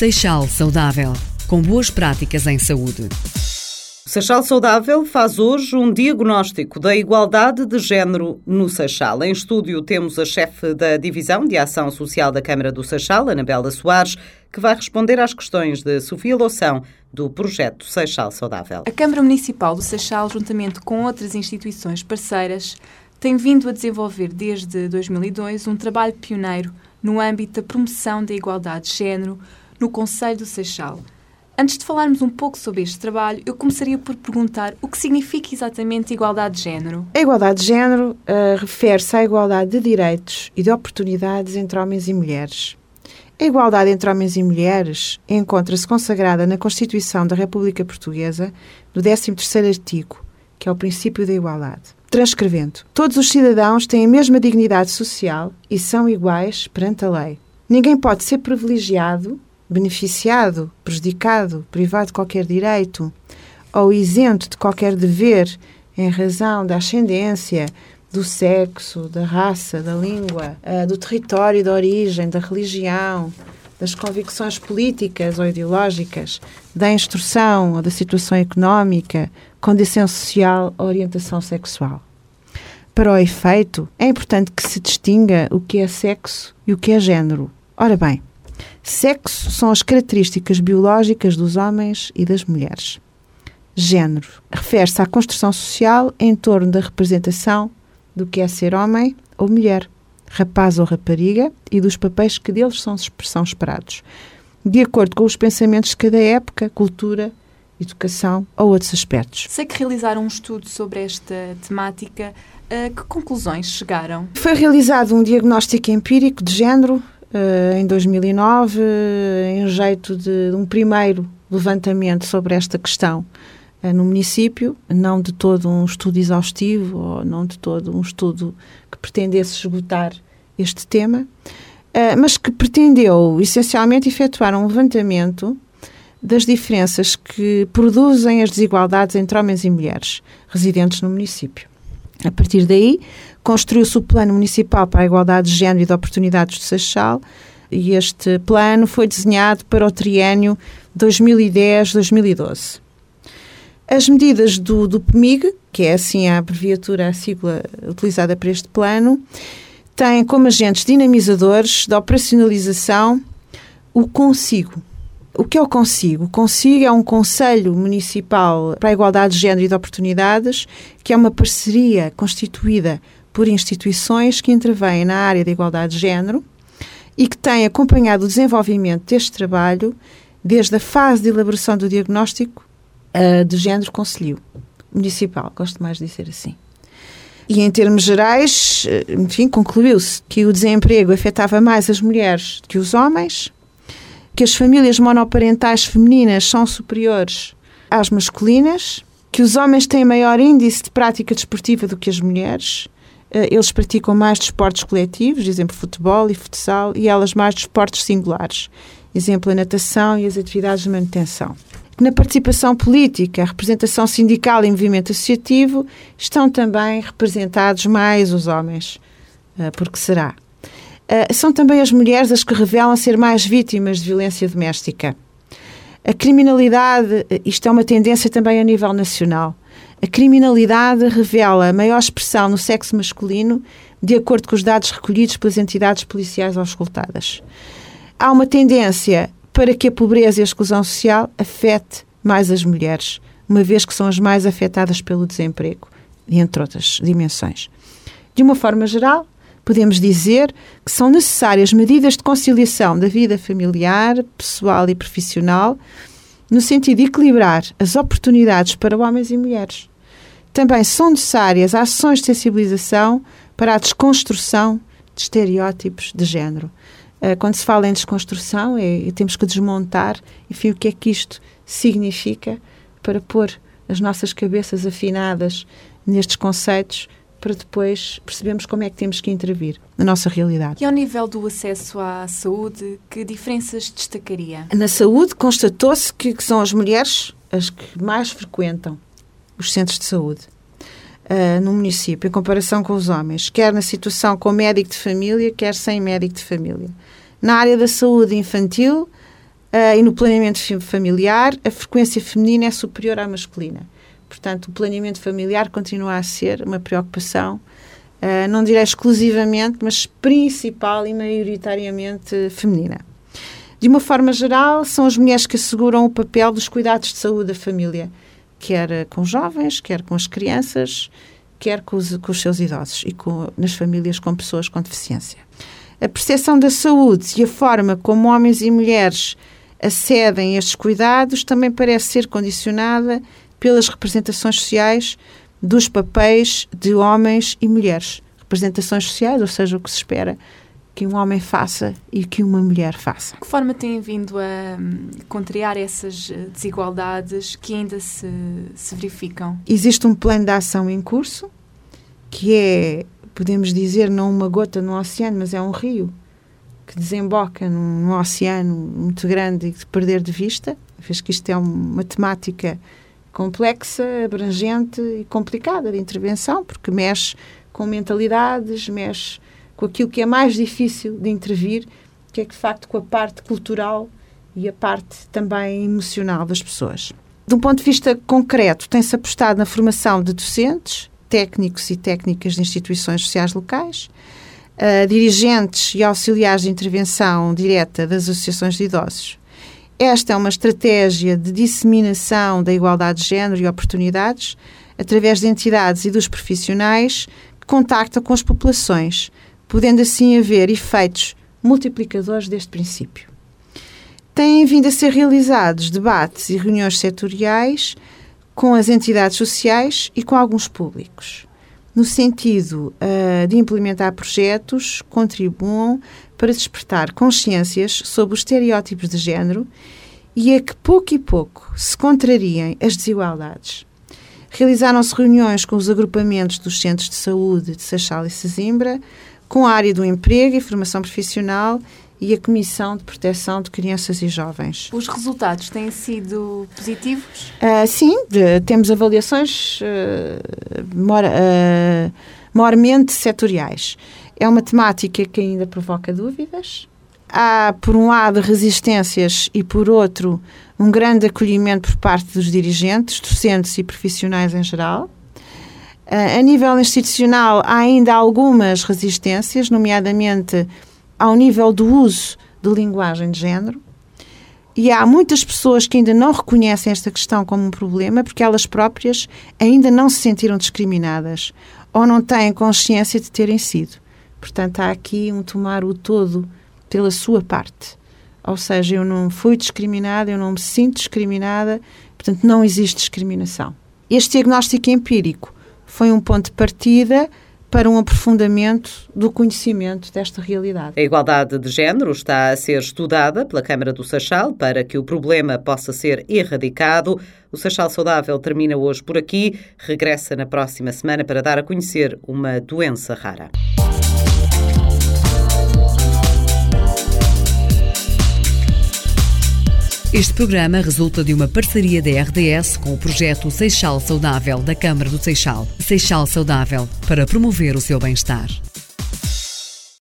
Seixal Saudável, com boas práticas em saúde. Seixal Saudável faz hoje um diagnóstico da igualdade de género no Seixal. Em estúdio temos a chefe da Divisão de Ação Social da Câmara do Seixal, Anabela Soares, que vai responder às questões de Sofia Loução, do projeto Seixal Saudável. A Câmara Municipal do Seixal, juntamente com outras instituições parceiras, tem vindo a desenvolver desde 2002 um trabalho pioneiro no âmbito da promoção da igualdade de género no Concelho do Seixal. Antes de falarmos um pouco sobre este trabalho, eu começaria por perguntar o que significa exatamente igualdade de género. A igualdade de género refere-se à igualdade de direitos e de oportunidades entre homens e mulheres. A igualdade entre homens e mulheres encontra-se consagrada na Constituição da República Portuguesa, no 13º artigo, que é o princípio da igualdade. Transcrevendo, todos os cidadãos têm a mesma dignidade social e são iguais perante a lei. Ninguém pode ser privilegiado, beneficiado, prejudicado, privado de qualquer direito ou isento de qualquer dever em razão da ascendência, do sexo, da raça, da língua, do território de origem, da religião, das convicções políticas ou ideológicas, da instrução ou da situação económica, condição social ou orientação sexual. Para o efeito, é importante que se distinga o que é sexo e o que é género. Ora bem, sexo são as características biológicas dos homens e das mulheres. Género refere-se à construção social em torno da representação do que é ser homem ou mulher, rapaz ou rapariga e dos papéis que deles são esperados, de acordo com os pensamentos de cada época, cultura, educação ou outros aspectos. Sei que realizaram um estudo sobre esta temática. A que conclusões chegaram? Foi realizado um diagnóstico empírico de género em 2009, em jeito de um primeiro levantamento sobre esta questão no município, não de todo um estudo exaustivo ou não de todo um estudo que pretendesse esgotar este tema, mas que pretendeu essencialmente efetuar um levantamento das diferenças que produzem as desigualdades entre homens e mulheres residentes no município. A partir daí, construiu-se o Plano Municipal para a Igualdade de Género e de Oportunidades de Seixal e este plano foi desenhado para o triênio 2010-2012. As medidas do PMIG, que é assim a abreviatura, a sigla utilizada para este plano, têm como agentes dinamizadores da operacionalização o Consigo. O que é o Consigo? O Consigo é um Conselho Municipal para a Igualdade de Género e de Oportunidades, que é uma parceria constituída por instituições que intervêm na área da igualdade de género e que tem acompanhado o desenvolvimento deste trabalho desde a fase de elaboração do diagnóstico de género concelhio municipal, gosto mais de dizer assim. E em termos gerais, enfim, concluiu-se que o desemprego afetava mais as mulheres que os homens, que as famílias monoparentais femininas são superiores às masculinas, que os homens têm maior índice de prática desportiva do que as mulheres, eles praticam mais desportos coletivos, exemplo, futebol e futsal, e elas mais desportos singulares, exemplo, a natação e as atividades de manutenção. Na participação política, a representação sindical e movimento associativo estão também representados mais os homens, porque será. São também as mulheres as que revelam ser mais vítimas de violência doméstica. A criminalidade, isto é uma tendência também a nível nacional, a criminalidade revela maior expressão no sexo masculino, de acordo com os dados recolhidos pelas entidades policiais auscultadas. Há uma tendência para que a pobreza e a exclusão social afete mais as mulheres, uma vez que são as mais afetadas pelo desemprego, entre outras dimensões. De uma forma geral, podemos dizer que são necessárias medidas de conciliação da vida familiar, pessoal e profissional, no sentido de equilibrar as oportunidades para homens e mulheres. Também são necessárias ações de sensibilização para a desconstrução de estereótipos de género. Quando se fala em desconstrução, temos que desmontar, enfim, o que é que isto significa para pôr as nossas cabeças afinadas nestes conceitos, para depois percebermos como é que temos que intervir na nossa realidade. E ao nível do acesso à saúde, que diferenças destacaria? Na saúde, constatou-se que são as mulheres as que mais frequentam os centros de saúde no município, em comparação com os homens, quer na situação com médico de família, quer sem médico de família. Na área da saúde infantil, e no planeamento familiar a frequência feminina é superior à masculina. Portanto, o planeamento familiar continua a ser uma preocupação, não direi exclusivamente, mas principal e maioritariamente feminina. De uma forma geral, são as mulheres que asseguram o papel dos cuidados de saúde da família, quer com os jovens, quer com as crianças, quer com os seus idosos e nas famílias com pessoas com deficiência. A percepção da saúde e a forma como homens e mulheres acedem a estes cuidados também parece ser condicionada pelas representações sociais dos papéis de homens e mulheres. Representações sociais, ou seja, o que se espera que um homem faça e que uma mulher faça. De que forma têm vindo a contrariar essas desigualdades que ainda se verificam? Existe um plano de ação em curso, que é, podemos dizer, não uma gota no oceano, mas é um rio que desemboca num oceano muito grande e de perder de vista, vez que isto é uma temática complexa, abrangente e complicada de intervenção, porque mexe com mentalidades, mexe com aquilo que é mais difícil de intervir, que é de facto com a parte cultural e a parte também emocional das pessoas. De um ponto de vista concreto, tem-se apostado na formação de docentes, técnicos e técnicas de instituições sociais locais, dirigentes e auxiliares de intervenção direta das associações de idosos. Esta é uma estratégia de disseminação da igualdade de género e oportunidades através de entidades e dos profissionais que contactam com as populações, podendo assim haver efeitos multiplicadores deste princípio. Têm vindo a ser realizados debates e reuniões setoriais com as entidades sociais e com alguns públicos, no sentido de implementar projetos que contribuam para despertar consciências sobre os estereótipos de género e a que pouco e pouco se contrariem as desigualdades. Realizaram-se reuniões com os agrupamentos dos centros de saúde de Seixal e Sesimbra, com a área do emprego e formação profissional e a Comissão de Proteção de Crianças e Jovens. Os resultados têm sido positivos? Sim, temos avaliações maiormente setoriais. É uma temática que ainda provoca dúvidas. Há, por um lado, resistências e, por outro, um grande acolhimento por parte dos dirigentes, docentes e profissionais em geral. A nível institucional, há ainda algumas resistências, nomeadamente ao nível do uso de linguagem de género. E há muitas pessoas que ainda não reconhecem esta questão como um problema porque elas próprias ainda não se sentiram discriminadas ou não têm consciência de terem sido. Portanto, há aqui um tomar o todo pela sua parte. Ou seja, eu não fui discriminada, eu não me sinto discriminada, portanto, não existe discriminação. Este diagnóstico empírico foi um ponto de partida para um aprofundamento do conhecimento desta realidade. A igualdade de género está a ser estudada pela Câmara do Seixal para que o problema possa ser erradicado. O Seixal Saudável termina hoje por aqui. Regressa na próxima semana para dar a conhecer uma doença rara. Este programa resulta de uma parceria da RDS com o projeto Seixal Saudável da Câmara do Seixal. Seixal Saudável, para promover o seu bem-estar.